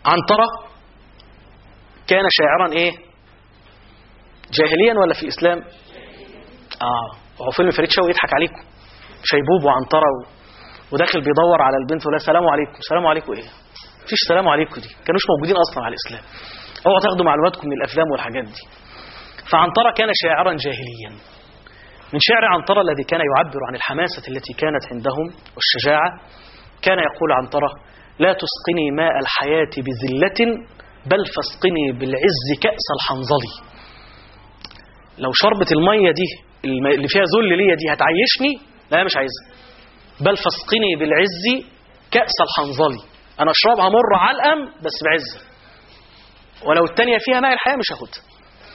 عنترة كان شاعرا ايه؟ جاهليا ولا في الإسلام؟ هو فيلم فريد شوقي يضحك عليكم، شيبوب وعنترة وداخل بيدور على البنت ولا سلام عليكم. سلام عليكم ايه؟ مفيش سلام عليكم دي، كانوش موجودين اصلا على الإسلام. اوعوا تاخدوا معلوماتكم من الأفلام والحاجات دي. فعنترة كان شاعرا جاهليا. من شعر عنترة الذي كان يعبر عن الحماسة التي كانت عندهم والشجاعة، كان يقول عنترة: لا تسقني ماء الحياة بذلة، بل فاسقني بالعز كأس الحنظلي. لو شربت المية دي اللي فيها ذل ليا دي هتعيشني، لا مش عايزها. بل فاسقني بالعز كأس الحنظلي، أنا أشربها مر علقم بس بعزة، ولو التانية فيها ماء الحياة مش هاخدها.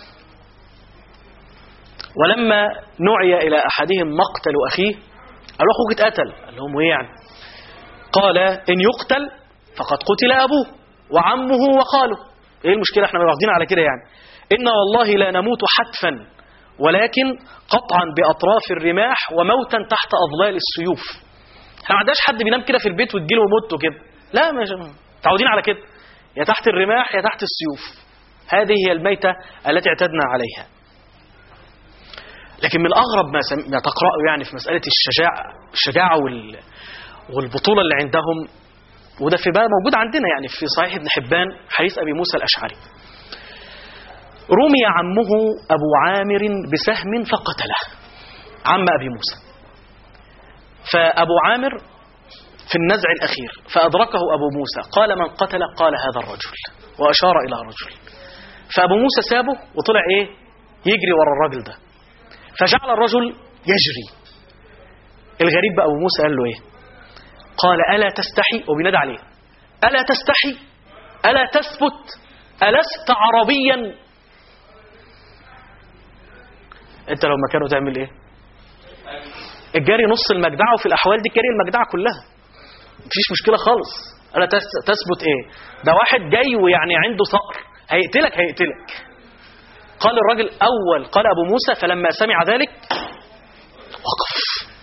ولما نعي إلى أحدهم مقتل أخيه قالوا: أخوك اتقتل. قال لهم: إيه يعني؟ قال: إن يقتل فقد قتل أبوه وعمه وخاله. إيه المشكلة؟ إحنا واخدين على كده يعني. إن والله لا نموت حتفا، ولكن قطعا بأطراف الرماح وموتا تحت أظلال السيوف. إحنا ما عندناش حد بينام كده في البيت وتجيله وموته كده، لا، مش متعودين على كده، يا تحت الرماح يا تحت السيوف. هذه هي الميتة التي اعتدنا عليها. لكن من أغرب ما تقرأه يعني في مسألة الشجاعة والبطولة اللي عندهم، وده في بقى موجود عندنا يعني في صحيح ابن حبان، حديث أبي موسى الأشعري: رمي عمه أبو عامر بسهم فقتله، عم أبي موسى. فأبو عامر في النزع الأخير فأدركه أبو موسى، قال: من قتل؟ قال: هذا الرجل، وأشار إلى رجل. فأبو موسى سابه وطلع إيه؟ يجري ورا الرجل ده. فجعل الرجل يجري. الغريب بقى أبو موسى قال له إيه؟ قال: ألا تستحي؟ وبينادى عليه: ألا تستحي؟ ألا تثبت؟ ألست عربيا؟ أنت لو مكانه تعمل إيه؟ الجري نص المجدعة، وفي الأحوال دي الجري المجدعة كلها، مفيش مشكلة خالص. ألا تثبت إيه؟ ده واحد جاي ويعني عنده ثأر، هيقتلك. قال الرجل قال أبو موسى: فلما سمع ذلك وقف.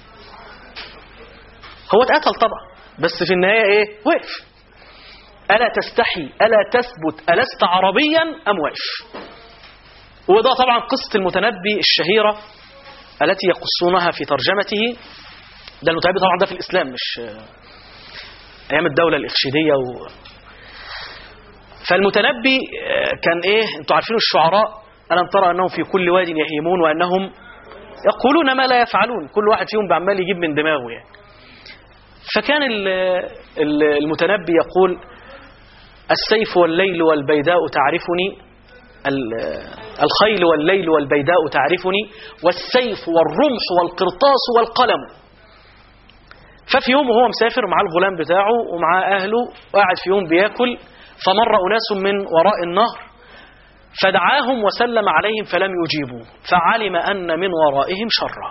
هو اتقتل طبعا، بس في النهاية إيه؟ وقف. ألا تستحي؟ ألا تثبت؟ ألست عربيا؟ أم وقف. وده طبعا قصة المتنبي الشهيرة التي يقصونها في ترجمته. ده المتنبي طبعا ده في الإسلام، مش أيام الدولة الإخشيدية فالمتنبي كان إيه؟ أنتوا عارفين الشعراء: ألم ترى أنهم في كل واد يهيمون وأنهم يقولون ما لا يفعلون. كل واحد فيهم بعمال يجيب من دماغه يعني. فكان المتنبي يقول: السيف والليل والبيداء تعرفني، الخيل والليل والبيداء تعرفني، والسيف والرمح والقرطاس والقلم. ففي يوم وهو مسافر مع الغلام بتاعه ومع أهله، وقاعد في يوم بياكل، فمر أناس من وراء النهر فدعاهم وسلم عليهم فلم يجيبوا، فعلم أن من ورائهم شرا،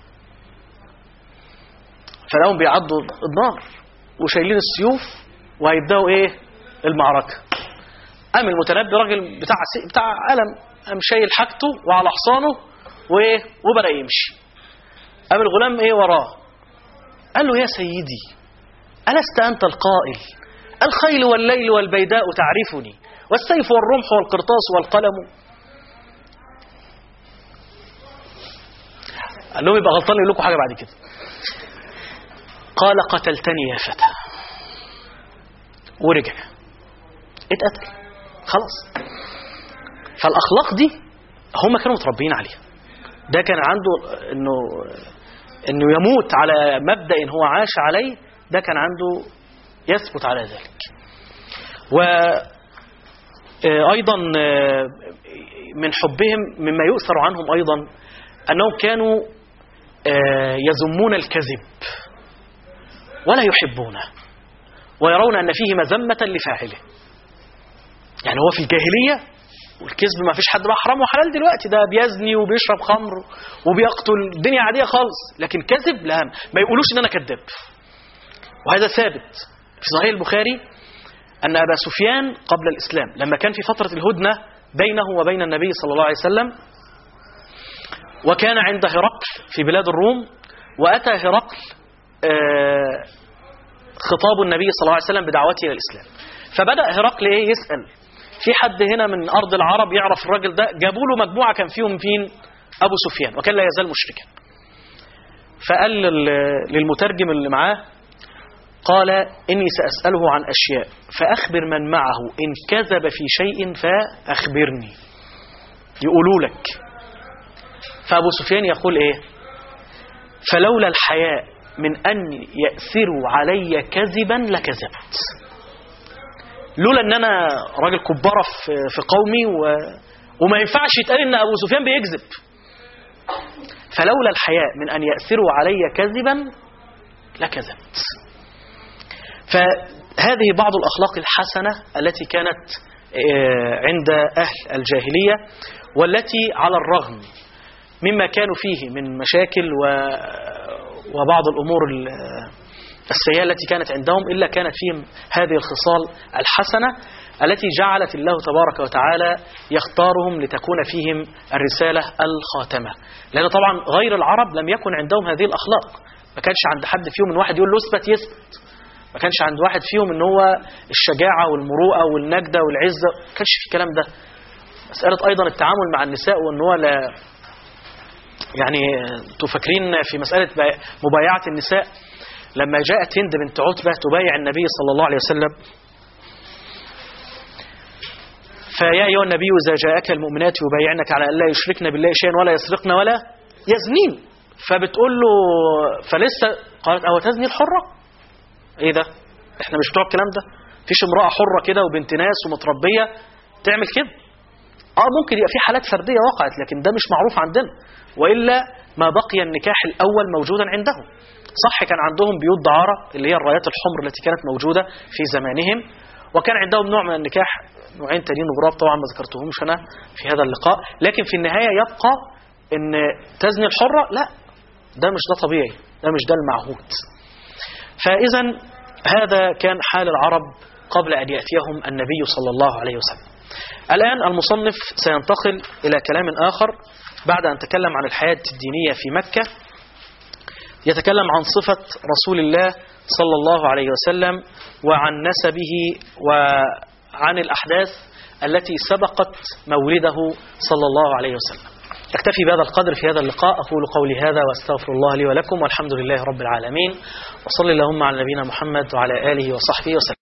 فلهم بيعدوا النار وشايلين السيوف وهيبدأوا إيه؟ المعركة. قام المتنبي راجل بتاع قلم، قام شايل حاجته وعلى حصانه وبدأ يمشي. قام الغلام إيه وراه، قال له: يا سيدي، ألست أنت القائل الخيل والليل والبيداء تعرفني، والسيف والرمح والقرطاس والقلم؟ قال لهم: يبقى غلطان، يقول لكم حاجة بعد كده. قال: قتلتني يا فتى. ورجع اتقتل خلاص. فالأخلاق دي هم كانوا متربيين عليها. ده كان عنده انه يموت على مبدأ هو عاش عليه، ده كان عنده يثبت على ذلك. وأيضا من حبهم مما يؤثر عنهم أيضا أنهم كانوا يذمون الكذب ولا يحبونه، ويرون أن فيه مذمة لفاعله. يعني هو في الجاهلية والكذب ما فيش حد بقى حرام وحلال دلوقتي، ده بيزني وبيشرب خمر وبيقتل، الدنيا عادية خالص. لكن كذب لا، ما يقولوش ان انا كذاب. وهذا ثابت في صحيح البخاري ان ابا سفيان قبل الاسلام لما كان في فترة الهدنة بينه وبين النبي صلى الله عليه وسلم، وكان عند هرقل في بلاد الروم، واتى هرقل خطاب النبي صلى الله عليه وسلم بدعوته الى الاسلام، فبدأ هرقل إيه يسأل في حد هنا من أرض العرب يعرف الراجل ده. جابوا له مجموعة كان فيهم فين أبو سفيان وكان لا يزال مشركا. فقال للمترجم اللي معاه قال إني سأسأله عن أشياء فأخبر من معه إن كذب في شيء فأخبرني يقولوا لك. فأبو سفيان يقول إيه فلولا الحياء من أن يأثروا علي كذبا لكذبت. لولا أن أنا راجل كبارة في قومي وما ينفعش يتقال إن أبو سفيان بيكذب. فلولا الحياء من أن يأثروا علي كذبا لكذبت. فهذه بعض الأخلاق الحسنة التي كانت عند أهل الجاهلية والتي على الرغم مما كانوا فيه من مشاكل وبعض الأمور السيئة التي كانت عندهم إلا كانت فيهم هذه الخصال الحسنة التي جعلت الله تبارك وتعالى يختارهم لتكون فيهم الرسالة الخاتمة. لأن طبعا غير العرب لم يكن عندهم هذه الأخلاق. ما كانش عند حد فيهم إن واحد يقول له اثبت يثبت. ما كانش عند واحد فيهم إن هو الشجاعة والمروءة والنجدة والعزة. ما كانش في الكلام ده. مسألة أيضا التعامل مع النساء وإن هو لا يعني تفكرين في مسألة مبايعة النساء لما جاءت هند بنت عتبة تبايع النبي صلى الله عليه وسلم فيا أيها النبي إذا جاءك المؤمنات يبايعنك على أن لا يشركن بالله شيئا ولا يسرقن ولا يزنين. فبتقول له فلسه قالت أو تزني الحرة. إيه ده إحنا مش بتوع الكلام ده. فيش امرأة حرة كده وبنت ناس ومتربية تعمل كده. ممكن يبقى في حالات فردية وقعت لكن ده مش معروف عندنا. وإلا ما بقي النكاح الأول موجودا عندهم. صح كان عندهم بيوت دعارة اللي هي الرايات الحمر التي كانت موجودة في زمانهم وكان عندهم نوع من النكاح نوعين تانيين وغراب طبعا ما ذكرتهمش أنا في هذا اللقاء. لكن في النهاية يبقى إن تزني الحرة لا ده مش ده طبيعي. ده مش ده المعهود. فإذا هذا كان حال العرب قبل أن يأتيهم النبي صلى الله عليه وسلم. الآن المصنف سينتقل إلى كلام آخر بعد أن تكلم عن الحياة الدينية في مكة. يتكلم عن صفة رسول الله صلى الله عليه وسلم وعن نسبه وعن الأحداث التي سبقت مولده صلى الله عليه وسلم. أكتفي بهذا القدر في هذا اللقاء. أقول قولي هذا وأستغفر الله لي ولكم والحمد لله رب العالمين وصلى اللهم على نبينا محمد وعلى آله وصحبه وسلم.